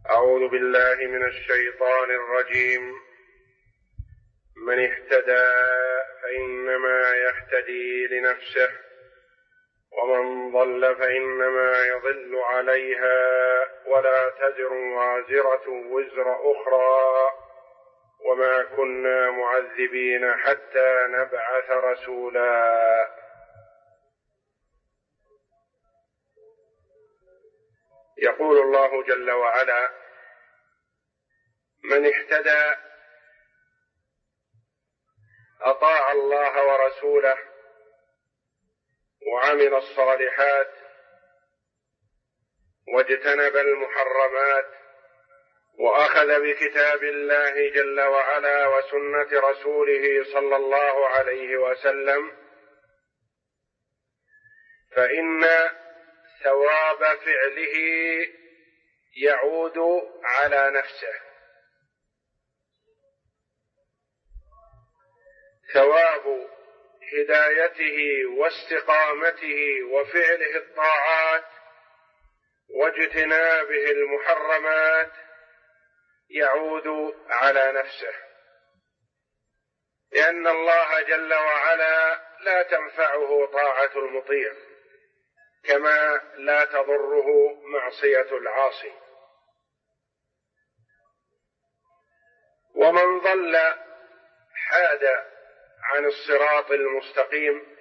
أعوذ بالله من الشيطان الرجيم. من اهتدى فإنما يهتدي لنفسه ومن ضل فإنما يضل عليها ولا تزر وازرة وزر أخرى وما كنا معذبين حتى نبعث رسولا. يقول الله جل وعلا: من اهتدى أطاع الله ورسوله وعمل الصالحات واجتنب المحرمات وأخذ بكتاب الله جل وعلا وسنة رسوله صلى الله عليه وسلم، فإن ثواب فعله يعود على نفسه. ثواب هدايته واستقامته وفعله الطاعات واجتنابه المحرمات يعود على نفسه، لأن الله جل وعلا لا تنفعه طاعة المطيع كما لا تضره معصية العاصي. ومن ضل حاد عن الصراط المستقيم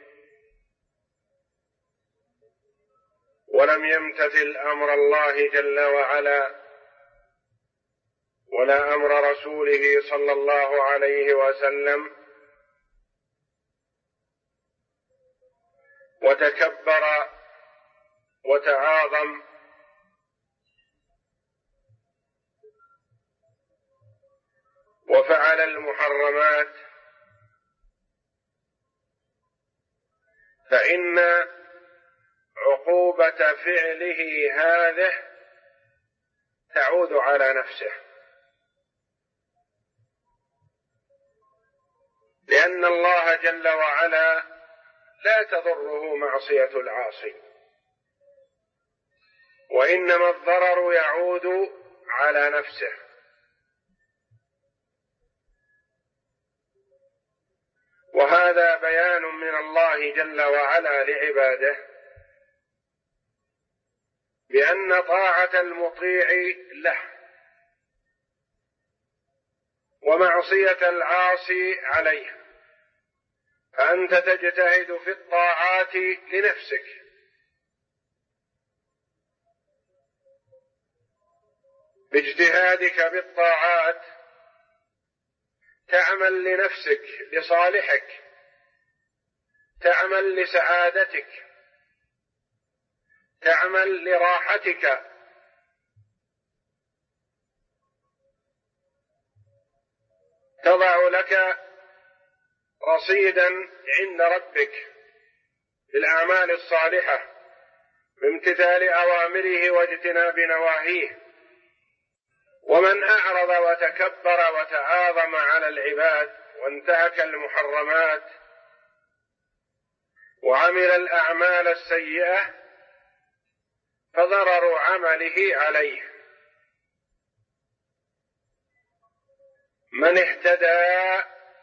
ولم يمتثل أمر الله جل وعلا ولا أمر رسوله صلى الله عليه وسلم وتكبر وتعاظم وفعل المحرمات، فإن عقوبة فعله هذه تعود على نفسه، لأن الله جل وعلا لا تضره معصية العاصي، وإنما الضرر يعود على نفسه. وهذا بيان من الله جل وعلا لعباده بأن طاعة المطيع له ومعصية العاصي عليه، فأنت تجتهد في الطاعات لنفسك، باجتهادك بالطاعات تعمل لنفسك لصالحك، تعمل لسعادتك، تعمل لراحتك، تضع لك رصيدا عند ربك بالأعمال الصالحة بامتثال أوامره واجتناب نواهيه. ومن أعرض وتكبر وتعاظم على العباد وانتهك المحرمات وعمل الأعمال السيئة فضرر عمله عليه. من اهتدى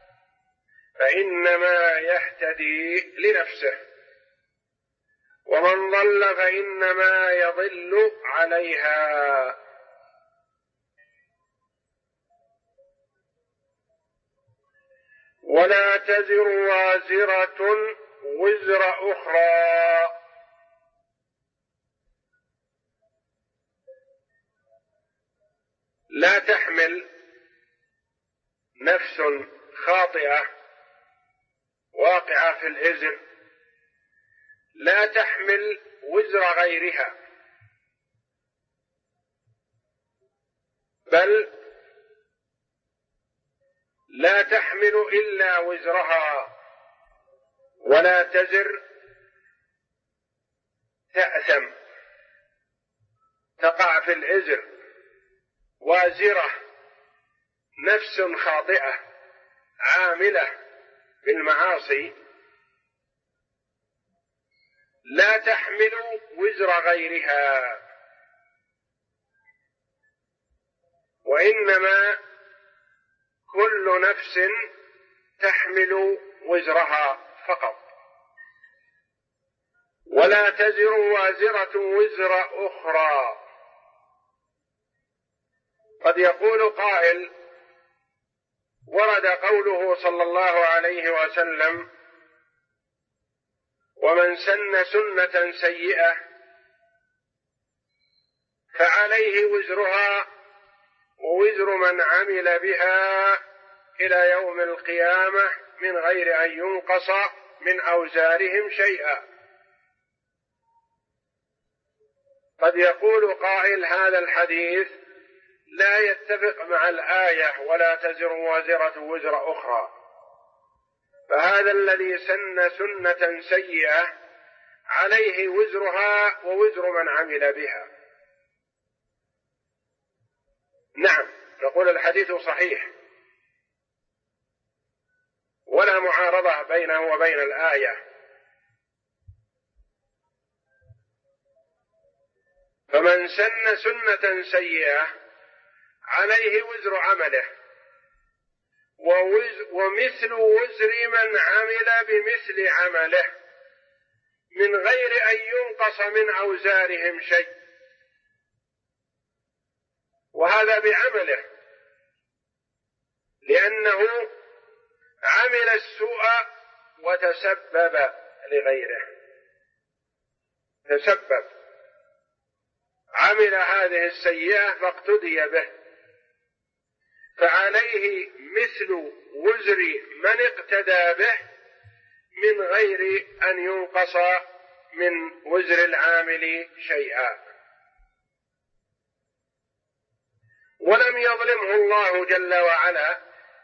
فإنما يهتدي لنفسه ومن ضل فإنما يضل عليها. ولا تزر وازرة وزر أخرى. لا تحمل نفس خاطئة واقعة في الإزر، لا تحمل وزر غيرها، بل لا تحمل إلا وزرها، ولا تزر تأثم تقع في الإزر. وازرة نفس خاطئة عاملة بالمعاصي لا تحمل وزر غيرها، وإنما كل نفس تحمل وزرها فقط، ولا تزر وازرة وزر أخرى. قد يقول قائل: ورد قوله صلى الله عليه وسلم: ومن سن سنة سيئة فعليه وزرها ووزر من عمل بها إلى يوم القيامة من غير أن ينقص من أوزارهم شيئا. قد يقول قائل: هذا الحديث لا يتفق مع الآية ولا تزر وازرة وزر أخرى، فهذا الذي سن سنة سيئة عليه وزرها ووزر من عمل بها. نعم، نقول الحديث صحيح ولا معارضة بينه وبين الآية. فمن سن سنة سيئة عليه وزر عمله ومثل وزر من عمل بمثل عمله من غير أن ينقص من أوزارهم شيء، وهذا بعمله، لأنه عمل السوء وتسبب لغيره، تسبب، عمل هذه السيئة فاقتدي به، فعليه مثل وزر من اقتدى به من غير أن ينقص من وزر العامل شيئا. ولم يظلمه الله جل وعلا،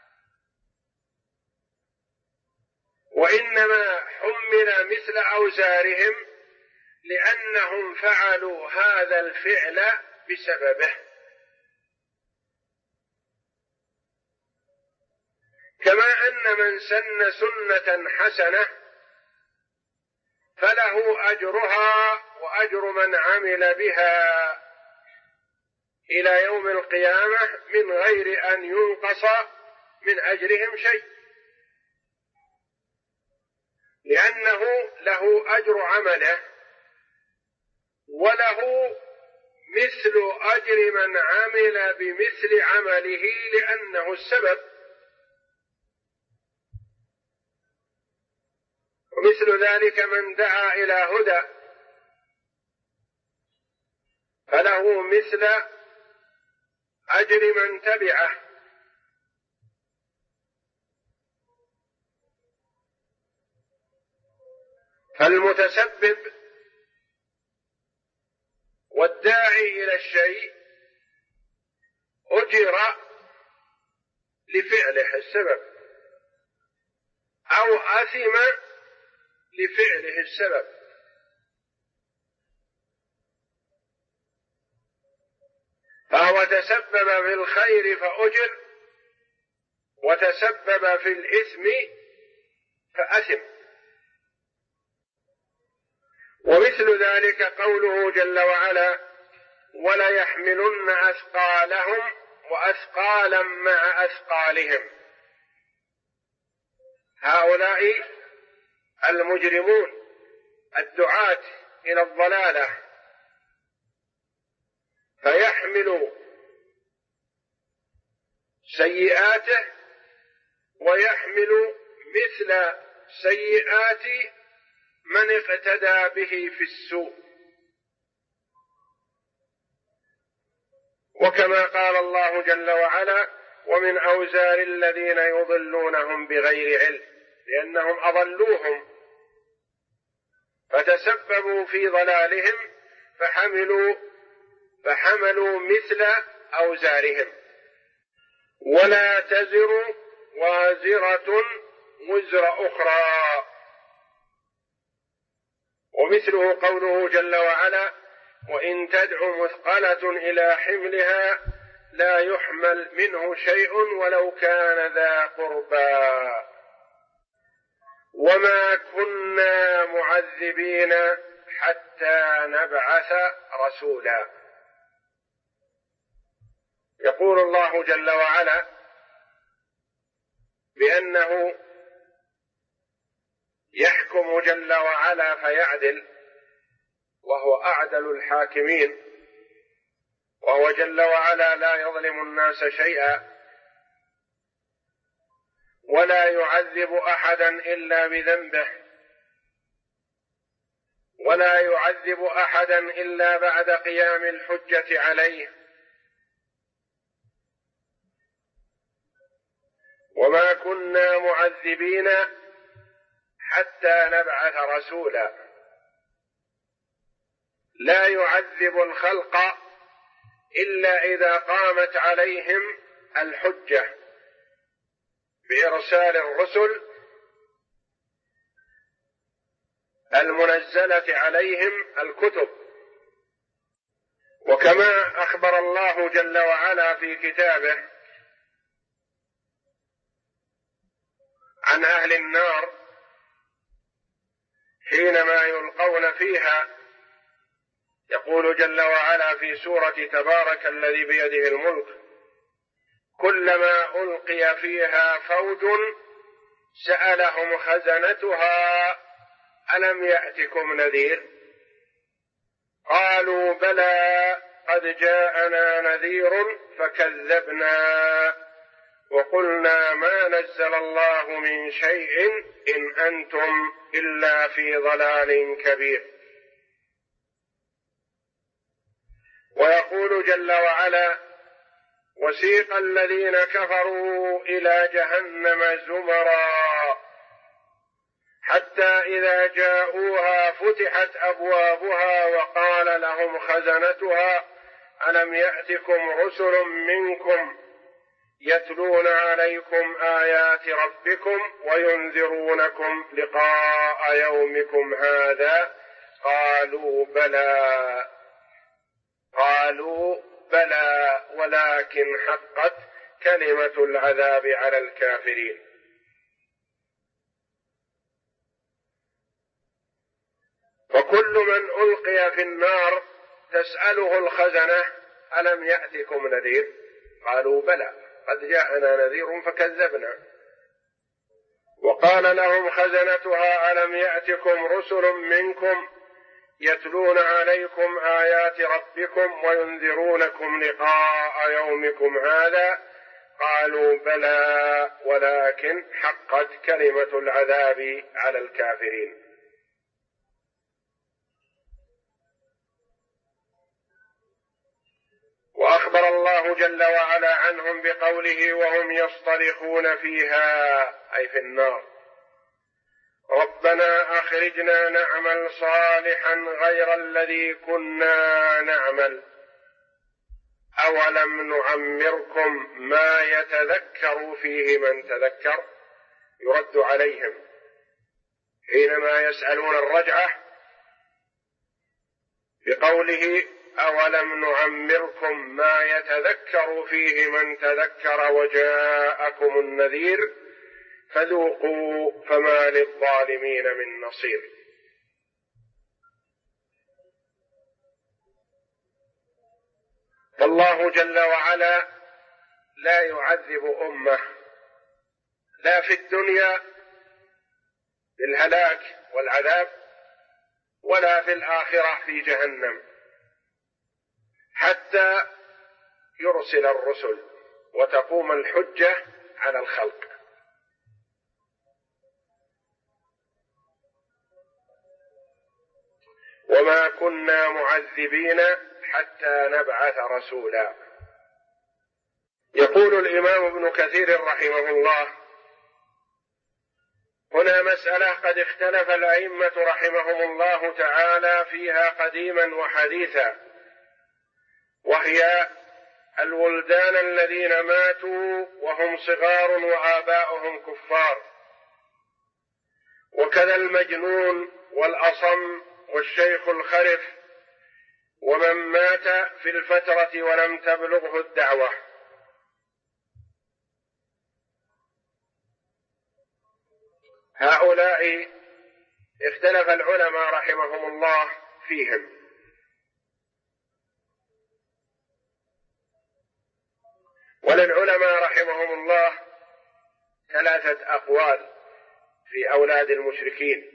وإنما حمل مثل أوزارهم لأنهم فعلوا هذا الفعل بسببه. كما أن من سن سنة حسنة فله أجرها وأجر من عمل بها إلى يوم القيامة من غير أن ينقص من أجرهم شيء، لأنه له أجر عمله وله مثل أجر من عمل بمثل عمله لأنه السبب. ومثل ذلك من دعا إلى هدى فله مثل أجر من تبعه. فالمتسبب والداعي إلى الشيء أجر لفعله السبب أو أثم لفعله السبب. فهو تسبب في الخير فأجر، وتسبب في الإثم فأثم. ومثل ذلك قوله جل وعلا: ولا يحملن أثقالهم وأثقالا مع أثقالهم. هؤلاء المجرمون الدعاة إلى الضلالة فيحمل سيئاته ويحمل مثل سيئات من اقتدى به في السوء. وكما قال الله جل وعلا: ومن أوزار الذين يضلونهم بغير علم، لأنهم أضلوهم فتسببوا في ضلالهم فحملوا مثل أوزارهم. ولا تزر وازرة وزر أخرى. ومثله قوله جل وعلا: وإن تدع مثقلة إلى حملها لا يحمل منه شيء ولو كان ذا قربى وما كنا معذبين حتى نبعث رسولا. يقول الله جل وعلا بأنه يحكم جل وعلا فيعدل، وهو أعدل الحاكمين، وهو جل وعلا لا يظلم الناس شيئا، ولا يعذب أحدا إلا بذنبه، ولا يعذب أحدا إلا بعد قيام الحجة عليه. وما كنا معذبين حتى نبعث رسولا، لا يعذب الخلق إلا إذا قامت عليهم الحجة بإرسال الرسل المنزلة عليهم الكتب. وكما أخبر الله جل وعلا في كتابه عن أهل النار حينما يلقون فيها، يقول جل وعلا في سورة تبارك الذي بيده الملك: كلما ألقي فيها فوج سألهم خزنتها ألم يأتكم نذير؟ قالوا بلى قد جاءنا نذير فكذبنا وقلنا ما نزل الله من شيء إن أنتم إلا في ضلال كبير. ويقول جل وعلا: وسيق الذين كفروا إلى جهنم زمرا حتى إذا جاءوها فتحت أبوابها وقال لهم خزنتها ألم يأتكم رسل منكم يتلون عليكم آيات ربكم وينذرونكم لقاء يومكم هذا؟ قالوا بلى ولكن حقت كلمة العذاب على الكافرين. وكل من ألقي في النار تسأله الخزنة ألم يأتكم نذير؟ قالوا بلى قد جاءنا نذير فكذبنا وقال لهم خزنتها ألم يأتكم رسل منكم يتلون عليكم آيات ربكم وينذرونكم لقاء يومكم هذا؟ قالوا بلى ولكن حقت كلمة العذاب على الكافرين. وأخبر الله جل وعلا عنهم بقوله: وهم يصطرخون فيها أي في النار: ربنا أخرجنا نعمل صالحا غير الذي كنا نعمل أولم نعمركم ما يتذكر فيه من تذكر. يرد عليهم حينما يسألون الرجعة بقوله: أولم نعمركم ما يتذكر فيه من تذكر وجاءكم النذير فذوقوا فما للظالمين من نصير. فالله جل وعلا لا يعذب أمة لا في الدنيا بالهلاك والعذاب ولا في الآخرة في جهنم حتى يرسل الرسل وتقوم الحجة على الخلق. وما كنا معذبين حتى نبعث رسولا. يقول الإمام ابن كثير رحمه الله: هنا مسألة قد اختلف الأئمة رحمهم الله تعالى فيها قديما وحديثا، وهي الولدان الذين ماتوا وهم صغار وآباؤهم كفار، وكذا المجنون والأصم والشيخ الخرف ومن مات في الفترة ولم تبلغه الدعوة. هؤلاء اختلف العلماء رحمهم الله فيهم، وللعلماء رحمهم الله 3 أقوال في أولاد المشركين.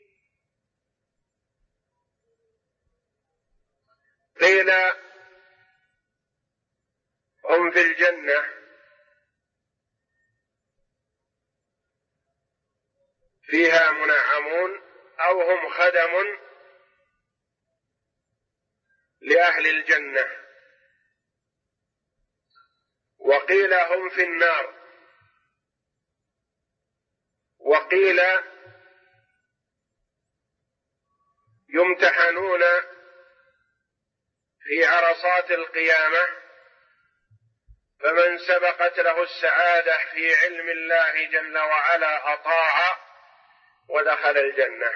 قيل هم في الجنة فيها منعمون، أو هم خدم لأهل الجنة. وقيل هم في النار، وقيل يمتحنون في عرصات القيامة، فمن سبقت له السعادة في علم الله جل وعلا أطاع ودخل الجنة،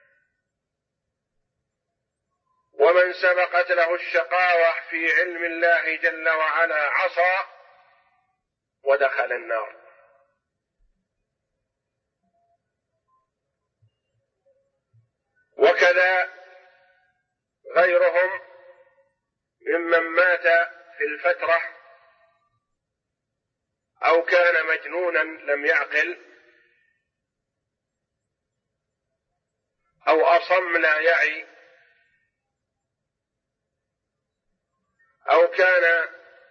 ومن سبقت له الشقاوة في علم الله جل وعلا عصى ودخل النار. وكذا غيرهم ممن مات في الفترة أو كان مجنونا لم يعقل، أو أصم لا يعي، أو كان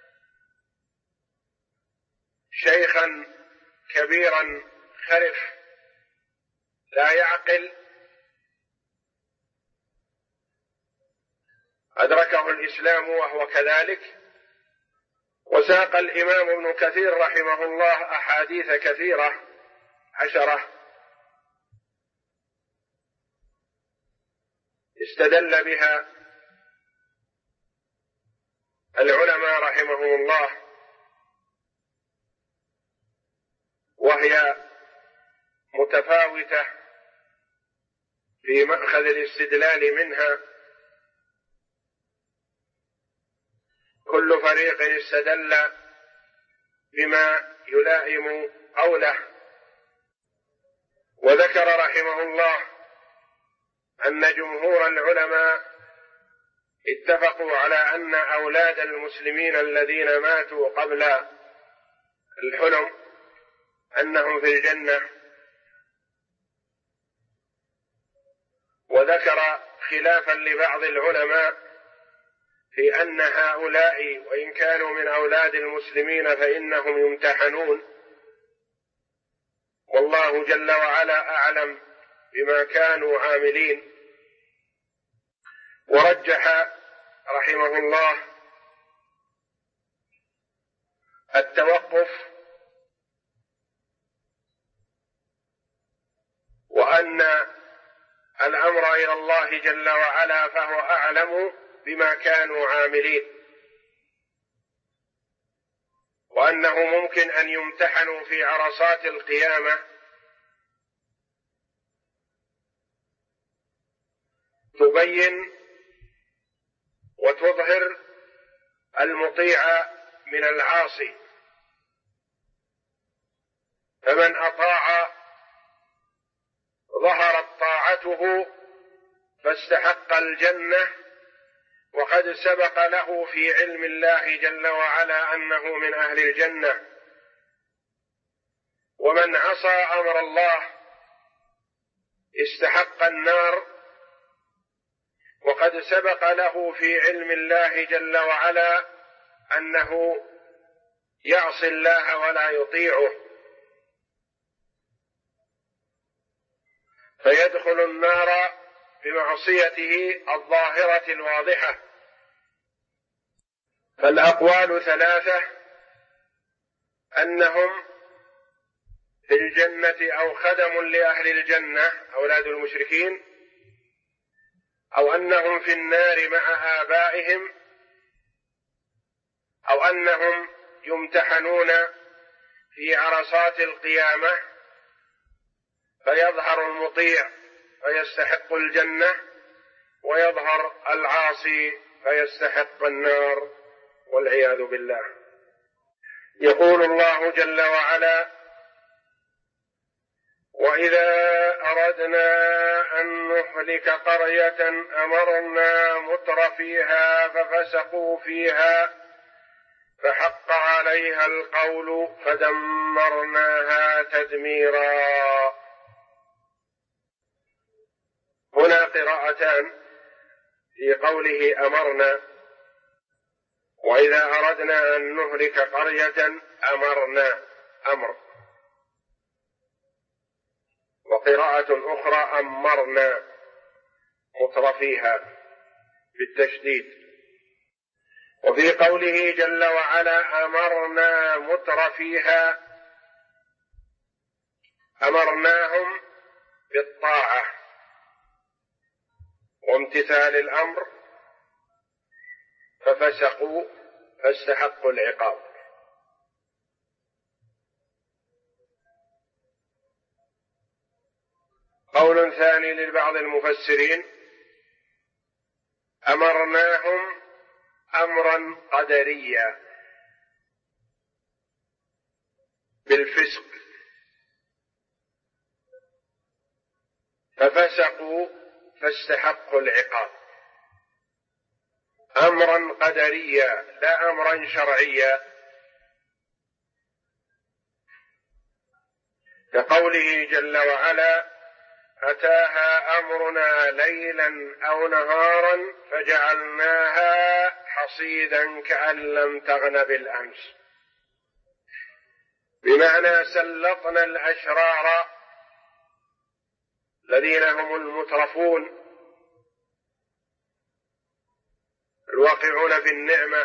شيخا كبيرا خرف لا يعقل، أدركه الإسلام وهو كذلك. وساق الإمام ابن كثير رحمه الله أحاديث كثيرة 10 استدل بها العلماء رحمهم الله، وهي متفاوتة في مأخذ الاستدلال منها، كل فريق استدل بما يلائم قوله. وذكر رحمه الله أن جمهور العلماء اتفقوا على أن أولاد المسلمين الذين ماتوا قبل الحلم أنهم في الجنة. وذكر خلافا لبعض العلماء في أن هؤلاء وإن كانوا من أولاد المسلمين فإنهم يمتحنون، والله جل وعلا أعلم بما كانوا عاملين. ورجح رحمه الله التوقف، وأن الأمر إلى الله جل وعلا فهو أعلم بما كانوا عاملين، وأنه ممكن أن يمتحنوا في عرصات القيامة تبين وتظهر المطيع من العاصي، فمن أطاع ظهرت طاعته فاستحق الجنة، وقد سبق له في علم الله جل وعلا أنه من أهل الجنة. ومن عصى أمر الله استحق النار، وقد سبق له في علم الله جل وعلا أنه يعصي الله ولا يطيعه فيدخل النار بمعصيته الظاهرة الواضحة. فالأقوال 3: أنهم في الجنة أو خدم لأهل الجنة أولاد المشركين، أو أنهم في النار مع آبائهم، أو أنهم يمتحنون في عرصات القيامة فيظهر المطيع فيستحق الجنة، ويظهر العاصي فيستحق النار والعياذ بالله. يقول الله جل وعلا: وإذا أردنا أن نهلك قرية أمرنا متر فيها ففسقوا فيها فحق عليها عليها القول فدمرناها تدميرا. هنا قراءتان في قوله أمرنا، وإذا أردنا أن نهلك قرية أمرنا أمر، وقراءة أخرى أمرنا مترفيها بالتشديد. وفي قوله جل وعلا أمرنا مترفيها أمرناهم بالطاعة وامتثال الأمر ففسقوا فاستحقوا العقاب. قول ثاني لبعض المفسرين أمرناهم أمرا قدريا بالفسق ففسقوا فاستحقوا العقاب. أمرا قدريا لا أمرا شرعيا، كقوله جل وعلا أتاها أمرنا ليلا أو نهارا فجعلناها حصيدا كأن لم تغن بالأمس، بمعنى سلطنا الأشرار الذين هم المترفون الواقعون بالنعمة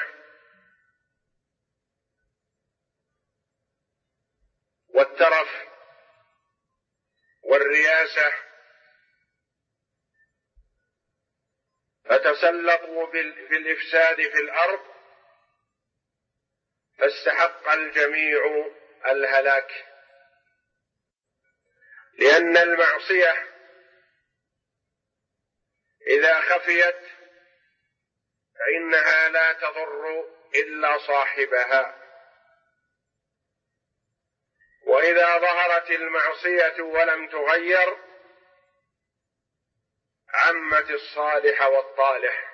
والترف والرياسة، فتسلطوا بالإفساد في الأرض فاستحق الجميع الهلاك، لأن المعصية إذا خفيت فإنها لا تضر إلا صاحبها، وإذا ظهرت المعصية ولم تغير عمت الصالح والطالح.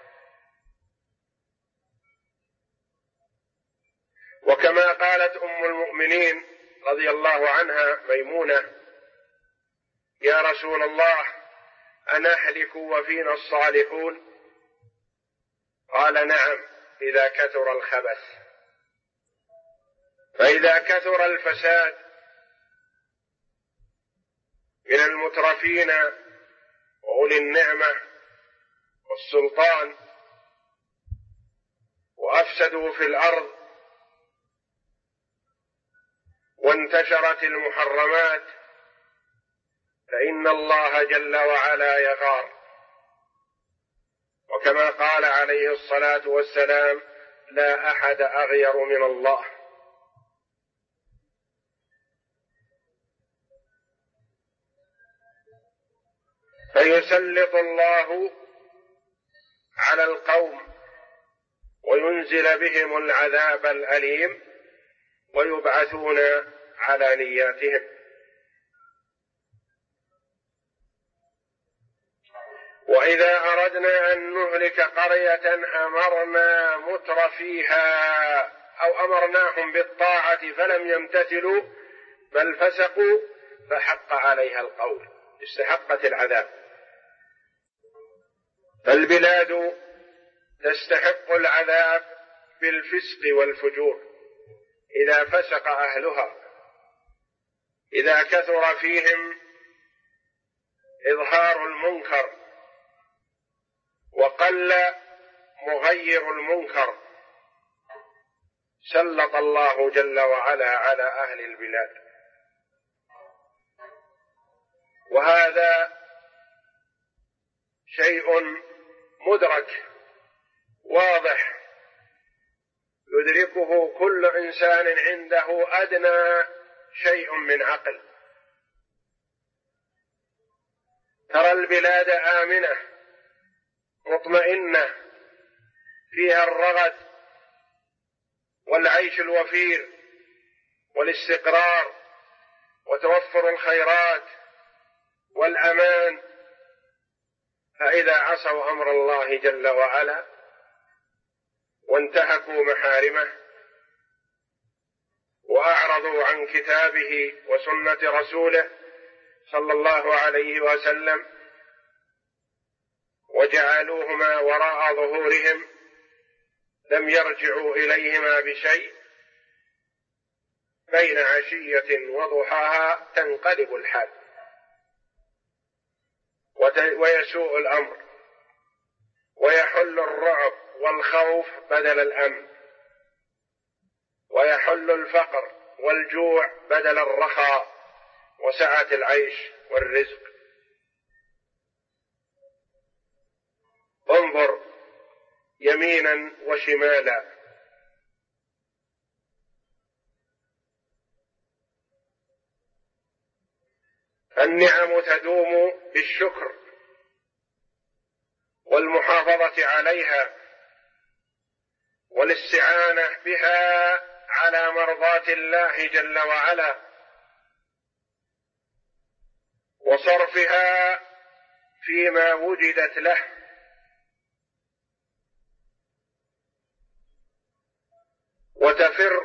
وكما قالت أم المؤمنين رضي الله عنها ميمونة يا رسول الله أنهلك وفينا الصالحون؟ قال نعم إذا كثر الخبث. فإذا كثر الفساد من المترفين وأولي النعمة والسلطان وأفسدوا في الأرض وانتشرت المحرمات فإن الله جل وعلا يغار، وكما قال عليه الصلاة والسلام لا أحد أغير من الله. فيسلط الله على القوم وينزل بهم العذاب الأليم ويبعثون على نياتهم. وإذا أردنا أن نهلك قرية أمرنا مترفيها أو أمرناهم بالطاعة فلم يمتثلوا بل فسقوا فحق عليها القول، استحقت العذاب. فالبلاد تستحق العذاب بالفسق والفجور إذا فسق أهلها، إذا كثر فيهم إظهار المنكر وقل مغير المنكر سلط الله جل وعلا على أهل البلاد. وهذا شيء مدرك واضح يدركه كل إنسان عنده أدنى شيء من عقل. ترى البلاد آمنة مطمئنة فيها الرغد والعيش الوفير والاستقرار وتوفر الخيرات والأمان، فإذا عصوا أمر الله جل وعلا وانتهكوا محارمه وأعرضوا عن كتابه وسنة رسوله صلى الله عليه وسلم وجعلوهما وراء ظهورهم لم يرجعوا إليهما بشيء، بين عشية وضحاها تنقلب الحال ويسوء الأمر، ويحل الرعب والخوف بدل الأمن، ويحل الفقر والجوع بدل الرخاء وسعة العيش والرزق. انظر يمينا وشمالا، النعم تدوم بالشكر والمحافظة عليها والاستعانة بها على مرضاة الله جل وعلا، وصرفها فيما وجدت له، وتفر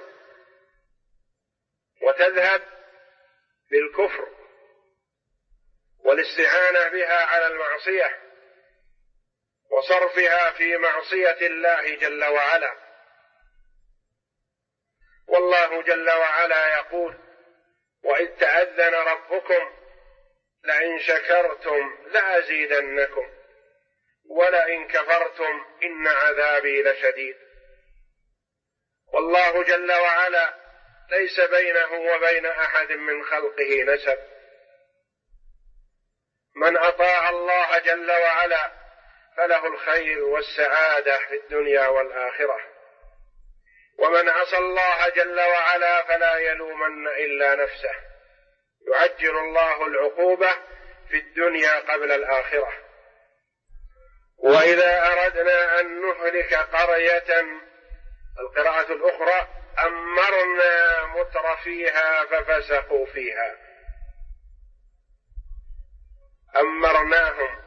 وتذهب بالكفر والاستعانة بها على المعصية وصرفها في معصية الله جل وعلا. والله جل وعلا يقول: وإذ تأذن ربكم لئن شكرتم لأزيدنكم ولئن كفرتم إن عذابي لشديد. والله جل وعلا ليس بينه وبين أحد من خلقه نسب، من أطاع الله جل وعلا فله الخير والسعادة في الدنيا والآخرة، ومن عصى الله جل وعلا فلا يلومن إلا نفسه، يعجل الله العقوبة في الدنيا قبل الآخرة. وإذا أردنا أن نهلك قرية، القراءة الأخرى: أمرنا مترفيها ففسقوا فيها، أمرناهم،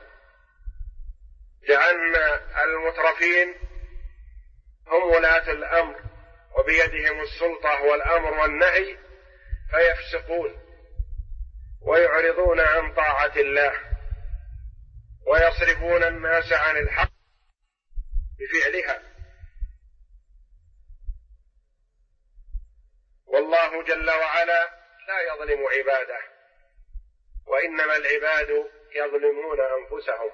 جعلنا المترفين هم ولاة الأمر وبيدهم السلطة والأمر والنهي، فيفسقون ويعرضون عن طاعة الله ويصرفون الناس عن الحق بفعلها. والله جل وعلا لا يظلم عباده، وإنما العباد يظلمون أنفسهم.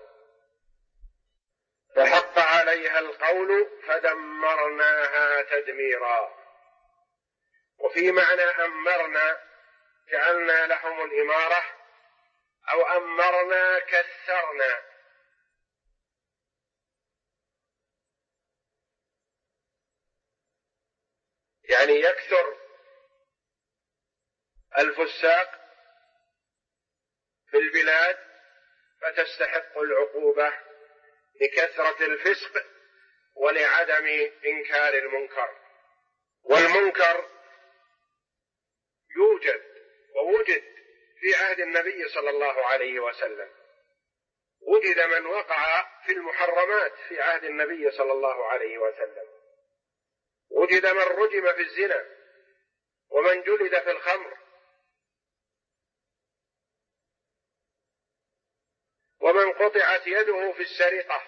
فحق عليها القول فدمرناها تدميرا. وفي معنى أمرنا جعلنا لهم الإمارة، أو أمرنا كثرنا، يعني يكثر الفساق في البلاد فتستحق العقوبة لكثرة الفسق ولعدم إنكار المنكر. والمنكر يوجد ووجد في عهد النبي صلى الله عليه وسلم، وجد من وقع في المحرمات في عهد النبي صلى الله عليه وسلم، وجد من رجم في الزنا ومن جلد في الخمر ومن قطعت يده في السرقة.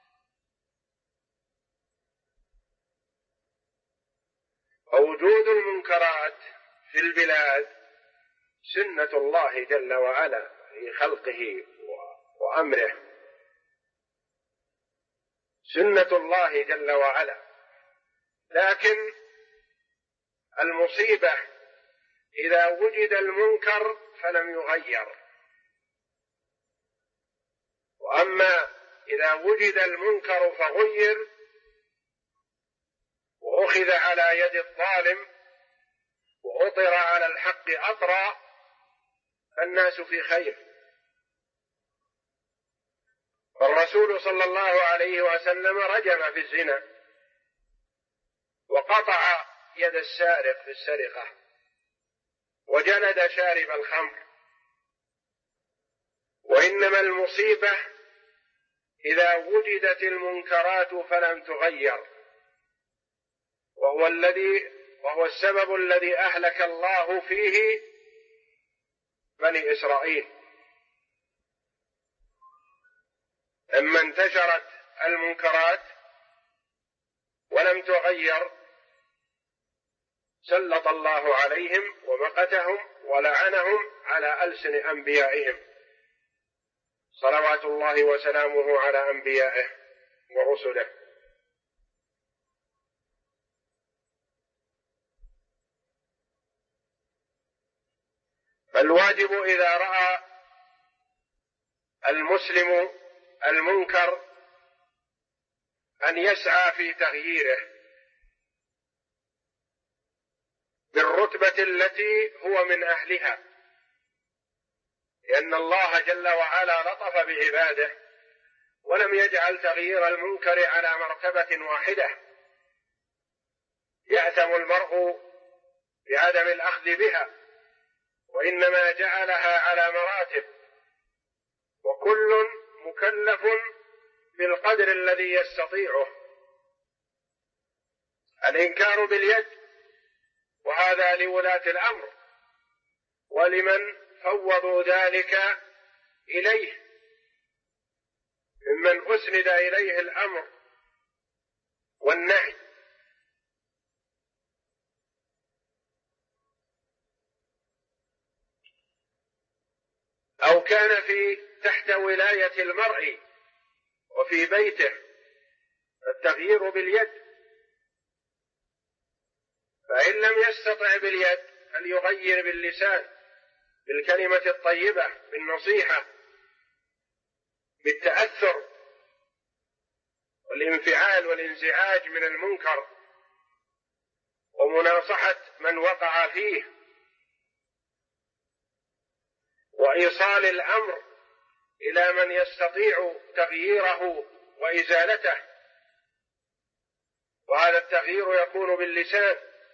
ووجود المنكرات في البلاد سنة الله جل وعلا في خلقه وأمره، سنة الله جل وعلا. لكن المصيبة إذا وجد المنكر فلم يغير، وأما إذا وجد المنكر فغير وأخذ على يد الظالم وأطر على الحق أطرا فالناس في خير. فالرسول صلى الله عليه وسلم رجم في الزنا وقطع يد السارق في السرقة وجلد شارب الخمر. وإنما المصيبة إذا وجدت المنكرات فلم تغير، وهو الذي وهو السبب الذي أهلك الله فيه بني إسرائيل لما انتشرت المنكرات ولم تغير، سلط الله عليهم ومقتهم ولعنهم على ألسن أنبيائهم صلوات الله وسلامه على أنبيائه ورسله. فالواجب إذا رأى المسلم المنكر أن يسعى في تغييره بالرتبة التي هو من أهلها، لأن الله جل وعلا لطف بعباده ولم يجعل تغيير المنكر على مرتبة واحدة يأثم المرء بعدم الأخذ بها، وإنما جعلها على مراتب، وكل مكلف بالقدر الذي يستطيعه. الإنكار باليد، وهذا لولاة الأمر ولمن فوضوا ذلك إليه ممن أسند إليه الأمر والنهي. أو كان تحت ولاية المرء وفي بيته، التغيير باليد، فإن لم يستطع باليد فليغير باللسان، بالكلمة الطيبة، بالنصيحة، بالتأثر والانفعال والانزعاج من المنكر ومناصحة من وقع فيه وإيصال الأمر إلى من يستطيع تغييره وإزالته. وهذا التغيير يكون باللسان.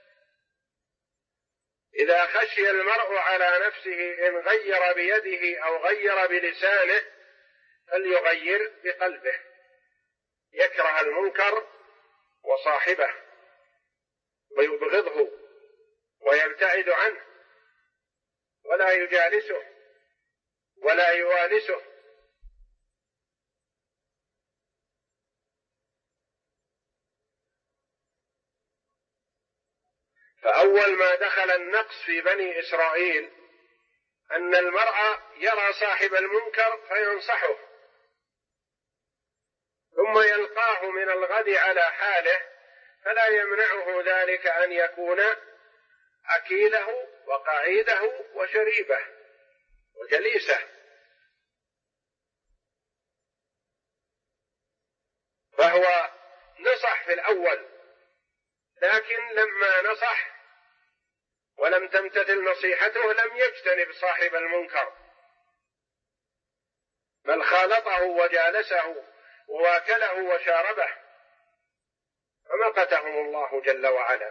إذا خشي المرء على نفسه إن غير بيده أو غير بلسانه فليغير بقلبه، يكره المنكر وصاحبه ويبغضه ويبتعد عنه ولا يجالسه ولا يوالسه. فأول ما دخل النقص في بني إسرائيل أن المرء يرى صاحب المنكر فينصحه، ثم يلقاه من الغد على حاله، فلا يمنعه ذلك أن يكون أكيله وقعيده وشريبه وجليسه. فهو نصح في الأول، لكن لما نصح ولم تمتثل نصيحته لم يجتنب صاحب المنكر، بل خالطه وجالسه وواكله وشاربه، فمقتهم الله جل وعلا.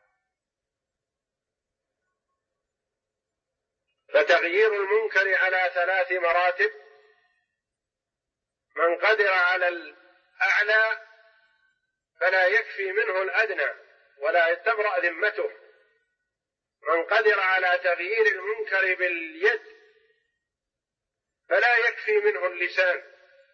فتغيير المنكر على 3 مراتب: من قدر على الأعلى فلا يكفي منه الأدنى ولا تبرأ ذمته، من قدر على تغيير المنكر باليد فلا يكفي منه اللسان،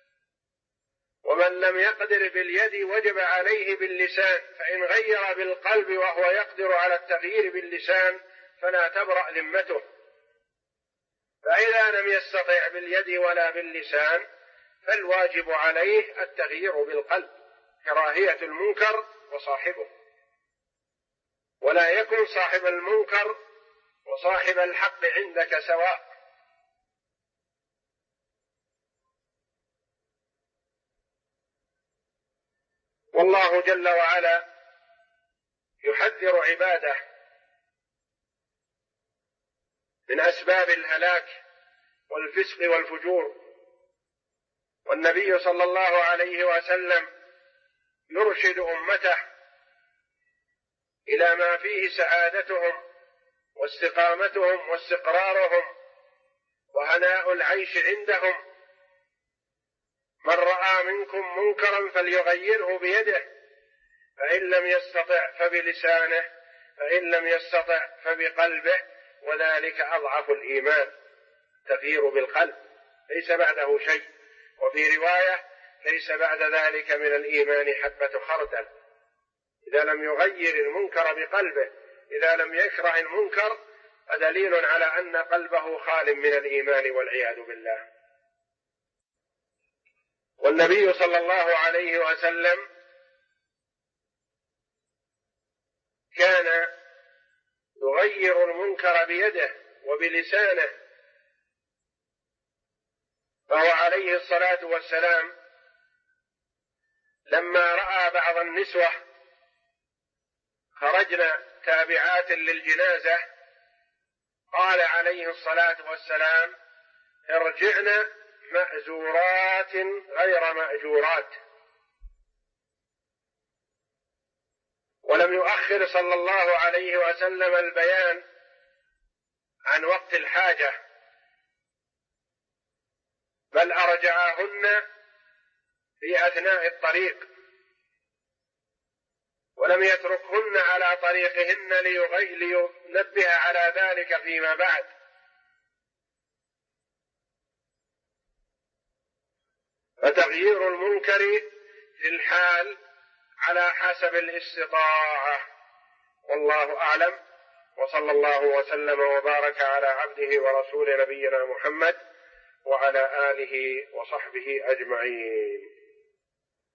ومن لم يقدر باليد وجب عليه باللسان، فإن غير بالقلب وهو يقدر على التغيير باللسان فلا تبرأ ذمته. فإذا لم يستطع باليد ولا باللسان فالواجب عليه التغيير بالقلب، كراهية المنكر وصاحبه، ولا يكن صاحب المنكر وصاحب الحق عندك سواء. والله جل وعلا يحذر عباده من أسباب الهلاك والفسق والفجور، والنبي صلى الله عليه وسلم يرشد أمته إلى ما فيه سعادتهم واستقامتهم واستقرارهم وهناء العيش عندهم. من رأى منكم منكرا فليغيره بيده، فإن لم يستطع فبلسانه، فإن لم يستطع فبقلبه، وذلك أضعف الإيمان، تغيير بالقلب، ليس بعده شيء. وفي رواية: ليس بعد ذلك من الإيمان حبة خردل. إذا لم يغير المنكر بقلبه، إذا لم يكره المنكر، فدليل على أن قلبه خال من الإيمان والعياذ بالله. والنبي صلى الله عليه وسلم كان يغير المنكر بيده وبلسانه، فهو عليه الصلاة والسلام لما رأى بعض النسوة خرجن تابعات للجنازة قال عليه الصلاة والسلام: ارجعن مأزورات غير مأجورات. ولم يؤخر صلى الله عليه وسلم البيان عن وقت الحاجة، بل أرجعهن في أثناء الطريق، ولم يتركهن على طريقهن لينبه على ذلك فيما بعد. فتغيير المنكر في الحال على حسب الاستطاعة، والله أعلم. وصلى الله وسلم وبارك على عبده ورسول نبينا محمد وعلى آله وصحبه أجمعين.